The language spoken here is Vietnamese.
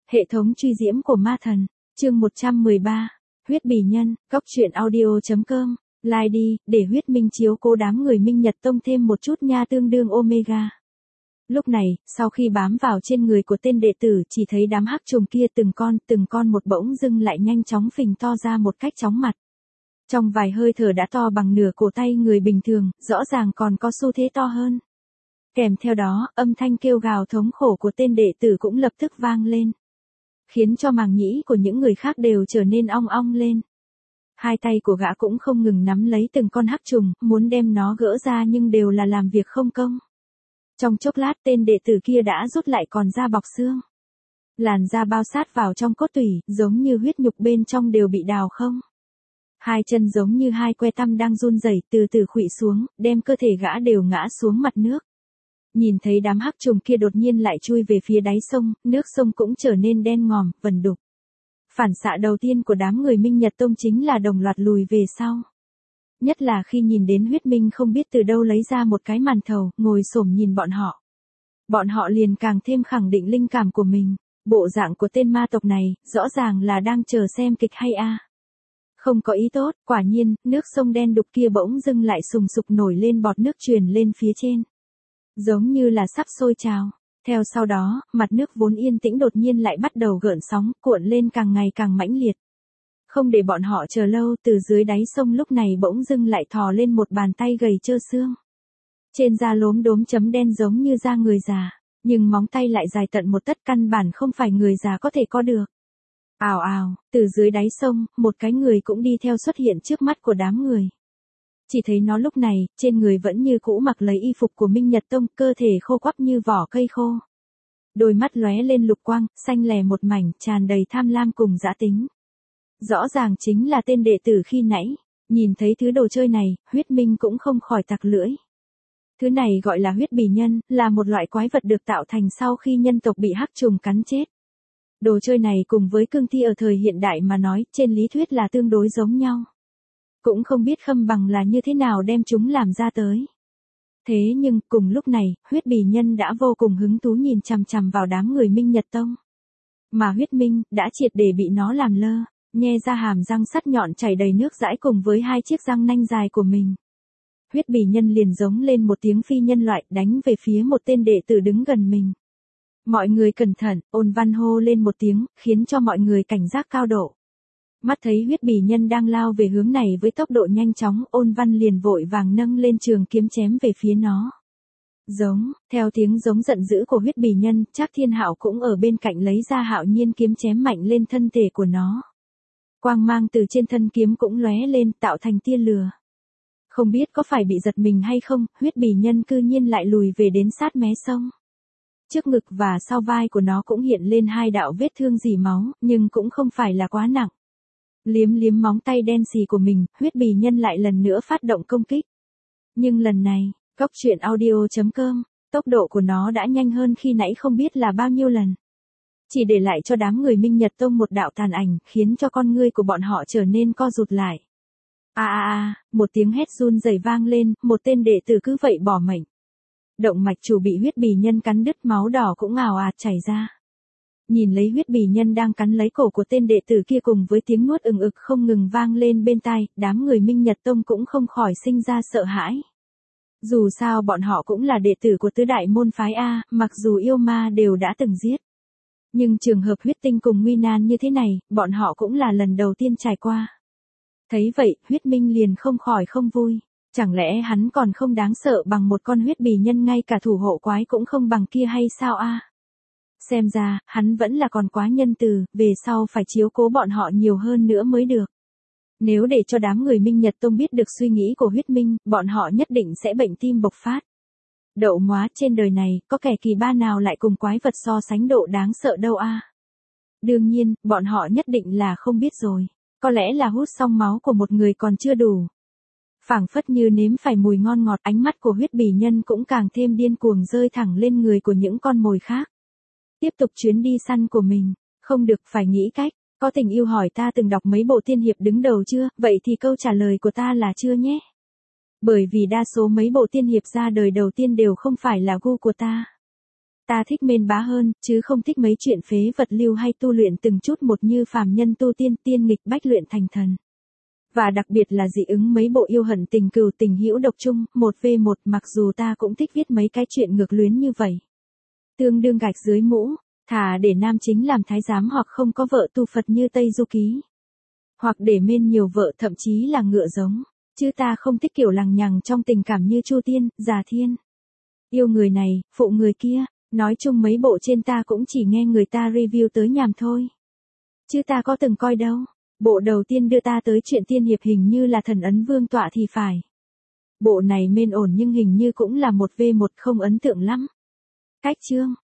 Hệ thống truy diễm của ma thần, chương 113, huyết bì nhân, góc truyện audio.com, like đi, để huyết minh chiếu cố đám người Minh Nhật Tông thêm một chút nha, tương đương Omega. Lúc này, sau khi bám vào trên người của tên đệ tử, chỉ thấy đám hắc trùng kia từng con một bỗng dưng lại nhanh chóng phình to ra một cách chóng mặt. Trong vài hơi thở đã to bằng nửa cổ tay người bình thường, rõ ràng còn có xu thế to hơn. Kèm theo đó, âm thanh kêu gào thống khổ của tên đệ tử cũng lập tức vang lên, khiến cho màng nhĩ của những người khác đều trở nên ong ong lên. Hai tay của gã cũng không ngừng nắm lấy từng con hắc trùng, muốn đem nó gỡ ra nhưng đều là làm việc không công. Trong chốc lát tên đệ tử kia đã rút lại còn da bọc xương. Làn da bao sát vào trong cốt tủy, giống như huyết nhục bên trong đều bị đào không. Hai chân giống như hai que tăm đang run rẩy, từ từ khuỵu xuống, đem cơ thể gã đều ngã xuống mặt nước. Nhìn thấy đám hắc trùng kia đột nhiên lại chui về phía đáy sông, nước sông cũng trở nên đen ngòm, vẩn đục. Phản xạ đầu tiên của đám người Minh Nhật Tông chính là đồng loạt lùi về sau. Nhất là khi nhìn đến huyết minh không biết từ đâu lấy ra một cái màn thầu, ngồi xổm nhìn bọn họ. Bọn họ liền càng thêm khẳng định linh cảm của mình. Bộ dạng của tên ma tộc này, rõ ràng là đang chờ xem kịch hay a. Không có ý tốt, quả nhiên, nước sông đen đục kia bỗng dưng lại sùng sục nổi lên bọt nước truyền lên phía trên. Giống như là sắp sôi trào. Theo sau đó, mặt nước vốn yên tĩnh đột nhiên lại bắt đầu gợn sóng, cuộn lên càng ngày càng mãnh liệt. Không để bọn họ chờ lâu, từ dưới đáy sông lúc này bỗng dưng lại thò lên một bàn tay gầy trơ xương. Trên da lốm đốm chấm đen giống như da người già, nhưng móng tay lại dài tận một tấc, căn bản không phải người già có thể có được. Ào ào, từ dưới đáy sông, một cái người cũng đi theo xuất hiện trước mắt của đám người. Chỉ thấy nó lúc này, trên người vẫn như cũ mặc lấy y phục của Minh Nhật Tông, cơ thể khô quắp như vỏ cây khô. Đôi mắt lóe lên lục quang, xanh lè một mảnh, tràn đầy tham lam cùng dã tính. Rõ ràng chính là tên đệ tử khi nãy, nhìn thấy thứ đồ chơi này, huyết minh cũng không khỏi tặc lưỡi. Thứ này gọi là huyết bì nhân, là một loại quái vật được tạo thành sau khi nhân tộc bị hắc trùng cắn chết. Đồ chơi này cùng với cương thi ở thời hiện đại mà nói, trên lý thuyết là tương đối giống nhau. Cũng không biết Khâm Bằng là như thế nào đem chúng làm ra tới. Thế nhưng, cùng lúc này, huyết bì nhân đã vô cùng hứng thú nhìn chằm chằm vào đám người Minh Nhật Tông. Mà huyết minh, đã triệt để bị nó làm lơ, nhe ra hàm răng sắt nhọn chảy đầy nước dãi cùng với hai chiếc răng nanh dài của mình. Huyết bì nhân liền giống lên một tiếng phi nhân loại, đánh về phía một tên đệ tử đứng gần mình. Mọi người cẩn thận, Ôn Văn hô lên một tiếng, khiến cho mọi người cảnh giác cao độ. Mắt thấy huyết bì nhân đang lao về hướng này với tốc độ nhanh chóng, Ôn Văn liền vội vàng nâng lên trường kiếm chém về phía nó. Giống, theo tiếng giống giận dữ của huyết bì nhân, Trác Thiên Hạo cũng ở bên cạnh lấy ra Hạo Nhiên kiếm chém mạnh lên thân thể của nó. Quang mang từ trên thân kiếm cũng lóe lên, tạo thành tia lửa. Không biết có phải bị giật mình hay không, huyết bì nhân cư nhiên lại lùi về đến sát mé sông. Trước ngực và sau vai của nó cũng hiện lên hai đạo vết thương rỉ máu, nhưng cũng không phải là quá nặng. Liếm liếm móng tay đen xì của mình, huyết bì nhân lại lần nữa phát động công kích. Nhưng lần này, góc truyện audio.com, tốc độ của nó đã nhanh hơn khi nãy không biết là bao nhiêu lần. Chỉ để lại cho đám người Minh Nhật Tông một đạo tàn ảnh, khiến cho con ngươi của bọn họ trở nên co rụt lại. Một tiếng hét run rẩy vang lên, một tên đệ tử cứ vậy bỏ mệnh. Động mạch chủ bị huyết bì nhân cắn đứt, máu đỏ cũng ào ạt chảy ra. Nhìn lấy huyết bì nhân đang cắn lấy cổ của tên đệ tử kia cùng với tiếng nuốt ừng ực không ngừng vang lên bên tai, đám người Minh Nhật Tông cũng không khỏi sinh ra sợ hãi. Dù sao bọn họ cũng là đệ tử của tứ đại môn phái A, mặc dù yêu ma đều đã từng giết. Nhưng trường hợp huyết tinh cùng nguy nan như thế này, bọn họ cũng là lần đầu tiên trải qua. Thấy vậy, huyết minh liền không khỏi không vui. Chẳng lẽ hắn còn không đáng sợ bằng một con huyết bì nhân, ngay cả thủ hộ quái cũng không bằng kia hay sao a? Xem ra, hắn vẫn là còn quá nhân từ, về sau phải chiếu cố bọn họ nhiều hơn nữa mới được. Nếu để cho đám người Minh Nhật Tông biết được suy nghĩ của huyết minh, bọn họ nhất định sẽ bệnh tim bộc phát. Đậu móa, trên đời này, có kẻ kỳ ba nào lại cùng quái vật so sánh độ đáng sợ đâu a? Đương nhiên, bọn họ nhất định là không biết rồi. Có lẽ là hút xong máu của một người còn chưa đủ. Phảng phất như nếm phải mùi ngon ngọt, ánh mắt của huyết bì nhân cũng càng thêm điên cuồng rơi thẳng lên người của những con mồi khác. Tiếp tục chuyến đi săn của mình, không được, phải nghĩ cách. Có tình yêu hỏi ta từng đọc mấy bộ tiên hiệp đứng đầu chưa, vậy thì câu trả lời của ta là chưa nhé. Bởi vì đa số mấy bộ tiên hiệp ra đời đầu tiên đều không phải là gu của ta. Ta thích Mên Bá hơn, chứ không thích mấy chuyện phế vật lưu hay tu luyện từng chút một như phàm nhân tu tiên tiên nghịch bách luyện thành thần. Và đặc biệt là dị ứng mấy bộ yêu hận tình cừu tình hữu độc chung, 1v1, mặc dù ta cũng thích viết mấy cái chuyện ngược luyến như vậy. Tương đương gạch dưới mũ, thà để nam chính làm thái giám hoặc không có vợ tu Phật như Tây Du Ký. Hoặc để Mên nhiều vợ thậm chí là ngựa giống, chứ ta không thích kiểu lằng nhằng trong tình cảm như Chu Tiên, Già Thiên. Yêu người này, phụ người kia, nói chung mấy bộ trên ta cũng chỉ nghe người ta review tới nhàm thôi. Chứ ta có từng coi đâu. Bộ đầu tiên đưa ta tới chuyện tiên hiệp hình như là Thần Ấn Vương tọa thì phải. Bộ này Mên ổn nhưng hình như cũng là 1v1 không ấn tượng lắm. Cách chương